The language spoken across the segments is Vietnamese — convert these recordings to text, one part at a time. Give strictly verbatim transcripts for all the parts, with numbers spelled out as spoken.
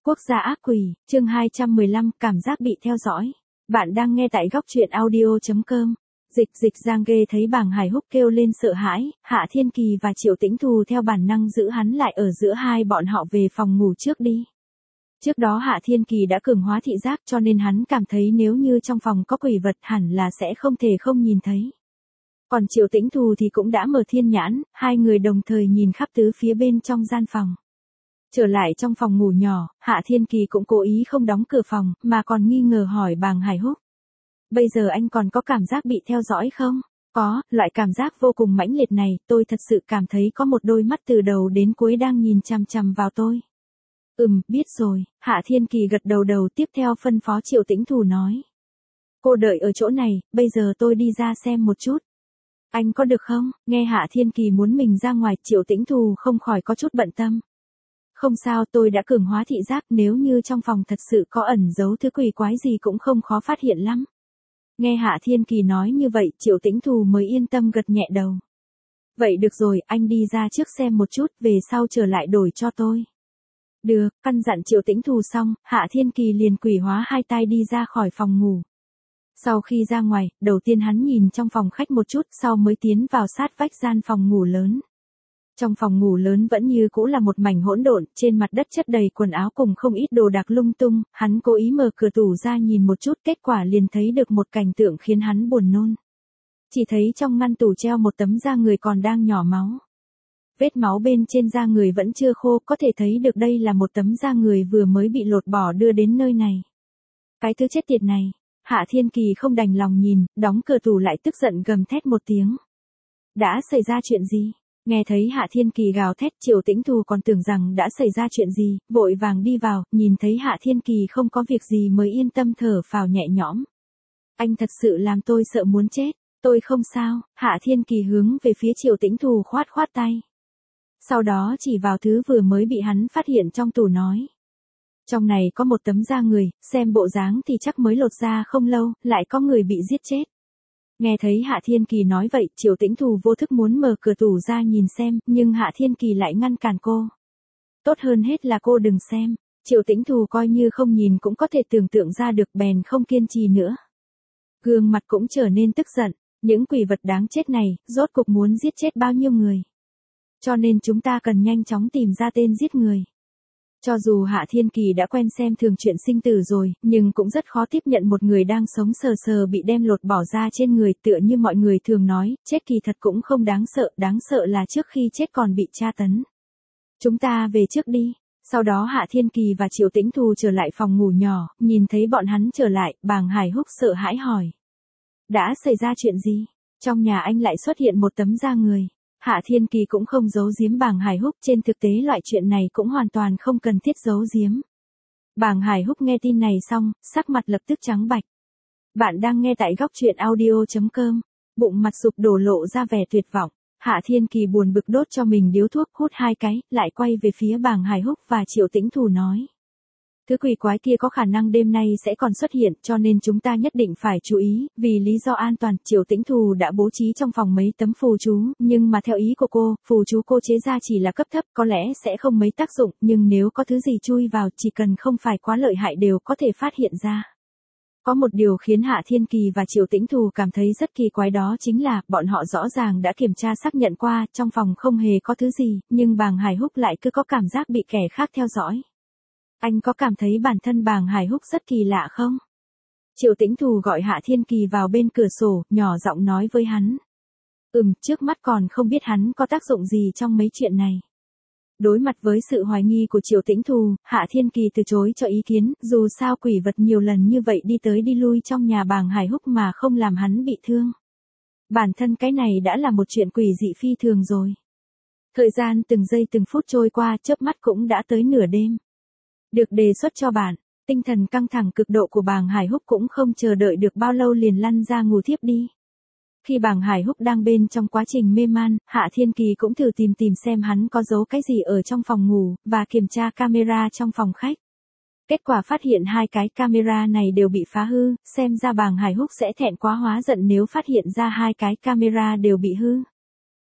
Quốc gia ác quỷ, chương hai trăm mười lăm, cảm giác bị theo dõi. Bạn đang nghe tại góc truyện audio chấm com. Dịch dịch Giang ghê thấy bàng Hải Húc kêu lên sợ hãi, Hạ Thiên Kỳ và Triệu Tĩnh Thù theo bản năng giữ hắn lại ở giữa hai bọn họ về phòng ngủ trước đi. Trước đó Hạ Thiên Kỳ đã cường hóa thị giác cho nên hắn cảm thấy nếu như trong phòng có quỷ vật hẳn là sẽ không thể không nhìn thấy. Còn Triệu Tĩnh Thù thì cũng đã mở thiên nhãn, hai người đồng thời nhìn khắp tứ phía bên trong gian phòng. Trở lại trong phòng ngủ nhỏ, Hạ Thiên Kỳ cũng cố ý không đóng cửa phòng, mà còn nghi ngờ hỏi bàng Hải Húc. Bây giờ anh còn có cảm giác bị theo dõi không? Có, loại cảm giác vô cùng mãnh liệt này, tôi thật sự cảm thấy có một đôi mắt từ đầu đến cuối đang nhìn chằm chằm vào tôi. Ừm, biết rồi, Hạ Thiên Kỳ gật đầu đầu tiếp theo phân phó Triệu Tĩnh Thù nói. Cô đợi ở chỗ này, bây giờ tôi đi ra xem một chút. Anh có được không? Nghe Hạ Thiên Kỳ muốn mình ra ngoài, Triệu Tĩnh Thù không khỏi có chút bận tâm. Không sao, tôi đã cường hóa thị giác, nếu như trong phòng thật sự có ẩn giấu thứ quỷ quái gì cũng không khó phát hiện lắm. Nghe Hạ Thiên Kỳ nói như vậy, Triệu Tĩnh Thù mới yên tâm gật nhẹ đầu. Vậy được rồi, anh đi ra trước xem một chút, về sau trở lại đổi cho tôi. Được, căn dặn Triệu Tĩnh Thù xong, Hạ Thiên Kỳ liền quỷ hóa hai tay đi ra khỏi phòng ngủ. Sau khi ra ngoài, đầu tiên hắn nhìn trong phòng khách một chút, sau mới tiến vào sát vách gian phòng ngủ lớn. Trong phòng ngủ lớn vẫn như cũ là một mảnh hỗn độn, trên mặt đất chất đầy quần áo cùng không ít đồ đạc lung tung, hắn cố ý mở cửa tủ ra nhìn một chút, kết quả liền thấy được một cảnh tượng khiến hắn buồn nôn. Chỉ thấy trong ngăn tủ treo một tấm da người còn đang nhỏ máu. Vết máu bên trên da người vẫn chưa khô, có thể thấy được đây là một tấm da người vừa mới bị lột bỏ đưa đến nơi này. Cái thứ chết tiệt này, Hạ Thiên Kỳ không đành lòng nhìn, đóng cửa tủ lại tức giận gầm thét một tiếng. Đã xảy ra chuyện gì? Nghe thấy Hạ Thiên Kỳ gào thét, Triệu Tĩnh Thù còn tưởng rằng đã xảy ra chuyện gì, vội vàng đi vào, nhìn thấy Hạ Thiên Kỳ không có việc gì mới yên tâm thở phào nhẹ nhõm. Anh thật sự làm tôi sợ muốn chết, tôi không sao, Hạ Thiên Kỳ hướng về phía Triệu Tĩnh Thù khoát khoát tay. Sau đó chỉ vào thứ vừa mới bị hắn phát hiện trong tủ nói. Trong này có một tấm da người, xem bộ dáng thì chắc mới lột da không lâu, lại có người bị giết chết. Nghe thấy Hạ Thiên Kỳ nói vậy, Triệu Tĩnh Thù vô thức muốn mở cửa tủ ra nhìn xem, nhưng Hạ Thiên Kỳ lại ngăn cản cô. Tốt hơn hết là cô đừng xem, Triệu Tĩnh Thù coi như không nhìn cũng có thể tưởng tượng ra được, bèn không kiên trì nữa. Gương mặt cũng trở nên tức giận, những quỷ vật đáng chết này, rốt cục muốn giết chết bao nhiêu người. Cho nên chúng ta cần nhanh chóng tìm ra tên giết người. Cho dù Hạ Thiên Kỳ đã quen xem thường chuyện sinh tử rồi, nhưng cũng rất khó tiếp nhận một người đang sống sờ sờ bị đem lột bỏ ra trên người, tựa như mọi người thường nói, chết kỳ thật cũng không đáng sợ, đáng sợ là trước khi chết còn bị tra tấn. Chúng ta về trước đi. Sau đó Hạ Thiên Kỳ và Triệu Tĩnh Thù trở lại phòng ngủ nhỏ, nhìn thấy bọn hắn trở lại, bàng Hải Húc sợ hãi hỏi. Đã xảy ra chuyện gì? Trong nhà anh lại xuất hiện một tấm da người. Hạ Thiên Kỳ cũng không giấu giếm bàng Hải Húc, trên thực tế loại chuyện này cũng hoàn toàn không cần thiết giấu giếm. Bàng Hải Húc nghe tin này xong, sắc mặt lập tức trắng bạch. Bạn đang nghe tại góc truyện audio chấm com, bụng mặt sụp đổ lộ ra vẻ tuyệt vọng. Hạ Thiên Kỳ buồn bực đốt cho mình điếu thuốc, hút hai cái, lại quay về phía bàng Hải Húc và Triệu Tĩnh Thù nói. Thứ quỷ quái kia có khả năng đêm nay sẽ còn xuất hiện, cho nên chúng ta nhất định phải chú ý, vì lý do an toàn, Triệu Tĩnh Thù đã bố trí trong phòng mấy tấm phù chú, nhưng mà theo ý của cô, phù chú cô chế ra chỉ là cấp thấp, có lẽ sẽ không mấy tác dụng, nhưng nếu có thứ gì chui vào, chỉ cần không phải quá lợi hại đều có thể phát hiện ra. Có một điều khiến Hạ Thiên Kỳ và Triệu Tĩnh Thù cảm thấy rất kỳ quái, đó chính là, bọn họ rõ ràng đã kiểm tra xác nhận qua, trong phòng không hề có thứ gì, nhưng bàng Hải Húc lại cứ có cảm giác bị kẻ khác theo dõi. Anh có cảm thấy bản thân bàng Hải Húc rất kỳ lạ không? Triệu Tĩnh Thù gọi Hạ Thiên Kỳ vào bên cửa sổ, nhỏ giọng nói với hắn. Ừm, trước mắt còn không biết hắn có tác dụng gì trong mấy chuyện này. Đối mặt với sự hoài nghi của Triệu Tĩnh Thù, Hạ Thiên Kỳ từ chối cho ý kiến, dù sao quỷ vật nhiều lần như vậy đi tới đi lui trong nhà bàng Hải Húc mà không làm hắn bị thương. Bản thân cái này đã là một chuyện quỷ dị phi thường rồi. Thời gian từng giây từng phút trôi qua, chớp mắt cũng đã tới nửa đêm. Được đề xuất cho bạn, tinh thần căng thẳng cực độ của bàng Hải Húc cũng không chờ đợi được bao lâu liền lăn ra ngủ thiếp đi. Khi bàng Hải Húc đang bên trong quá trình mê man, Hạ Thiên Kỳ cũng thử tìm tìm xem hắn có giấu cái gì ở trong phòng ngủ, và kiểm tra camera trong phòng khách. Kết quả phát hiện hai cái camera này đều bị phá hư, xem ra bàng Hải Húc sẽ thẹn quá hóa giận nếu phát hiện ra hai cái camera đều bị hư.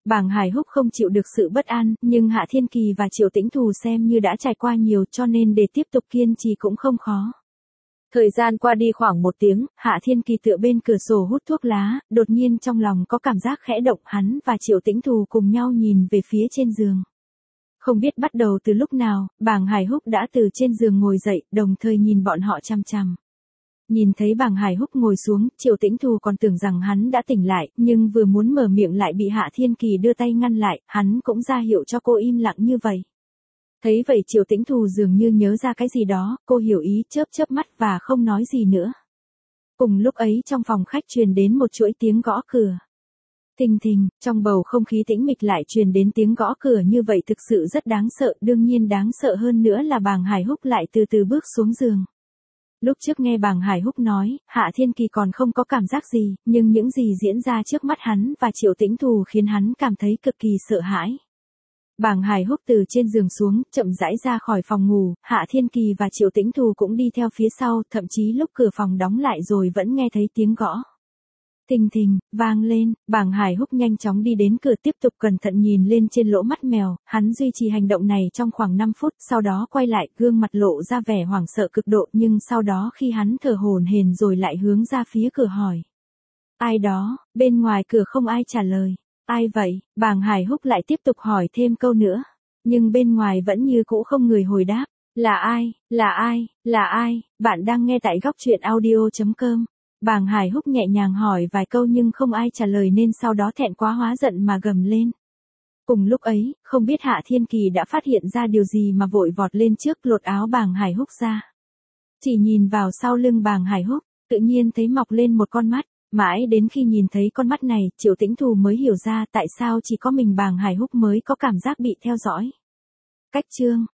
Bàng Hải Húc không chịu được sự bất an, nhưng Hạ Thiên Kỳ và Triệu Tĩnh Thù xem như đã trải qua nhiều cho nên để tiếp tục kiên trì cũng không khó. Thời gian qua đi khoảng một tiếng, Hạ Thiên Kỳ tựa bên cửa sổ hút thuốc lá, đột nhiên trong lòng có cảm giác khẽ động, hắn và Triệu Tĩnh Thù cùng nhau nhìn về phía trên giường. Không biết bắt đầu từ lúc nào, Bàng Hải Húc đã từ trên giường ngồi dậy, đồng thời nhìn bọn họ chằm chằm. Nhìn thấy Bàng Hải Húc ngồi xuống, Triệu Tĩnh Thù còn tưởng rằng hắn đã tỉnh lại, nhưng vừa muốn mở miệng lại bị Hạ Thiên Kỳ đưa tay ngăn lại, hắn cũng ra hiệu cho cô im lặng như vậy. Thấy vậy Triệu Tĩnh Thù dường như nhớ ra cái gì đó, cô hiểu ý, chớp chớp mắt và không nói gì nữa. Cùng lúc ấy trong phòng khách truyền đến một chuỗi tiếng gõ cửa. Thình thình, trong bầu không khí tĩnh mịch lại truyền đến tiếng gõ cửa như vậy thực sự rất đáng sợ, đương nhiên đáng sợ hơn nữa là Bàng Hải Húc lại từ từ bước xuống giường. Lúc trước nghe Bàng Hải Húc nói, Hạ Thiên Kỳ còn không có cảm giác gì, nhưng những gì diễn ra trước mắt hắn và Triệu Tĩnh Thù khiến hắn cảm thấy cực kỳ sợ hãi. Bàng Hải Húc từ trên giường xuống, chậm rãi ra khỏi phòng ngủ, Hạ Thiên Kỳ và Triệu Tĩnh Thù cũng đi theo phía sau, thậm chí lúc cửa phòng đóng lại rồi vẫn nghe thấy tiếng gõ. Thình thình, vang lên, Bàng Hải Húc nhanh chóng đi đến cửa tiếp tục cẩn thận nhìn lên trên lỗ mắt mèo, hắn duy trì hành động này trong khoảng năm phút, sau đó quay lại, gương mặt lộ ra vẻ hoảng sợ cực độ, nhưng sau đó khi hắn thở hổn hển rồi lại hướng ra phía cửa hỏi. Ai đó, bên ngoài cửa không ai trả lời. Ai vậy? Bàng Hải Húc lại tiếp tục hỏi thêm câu nữa, nhưng bên ngoài vẫn như cũ không người hồi đáp. Là ai? Là ai? Là ai? Bạn đang nghe tại góc truyện audio chấm com. Bàng Hải Húc nhẹ nhàng hỏi vài câu nhưng không ai trả lời nên sau đó thẹn quá hóa giận mà gầm lên. Cùng lúc ấy, không biết Hạ Thiên Kỳ đã phát hiện ra điều gì mà vội vọt lên trước lột áo Bàng Hải Húc ra. Chỉ nhìn vào sau lưng Bàng Hải Húc, tự nhiên thấy mọc lên một con mắt. Mãi đến khi nhìn thấy con mắt này, Triệu Tĩnh Thù mới hiểu ra tại sao chỉ có mình Bàng Hải Húc mới có cảm giác bị theo dõi. Cách chương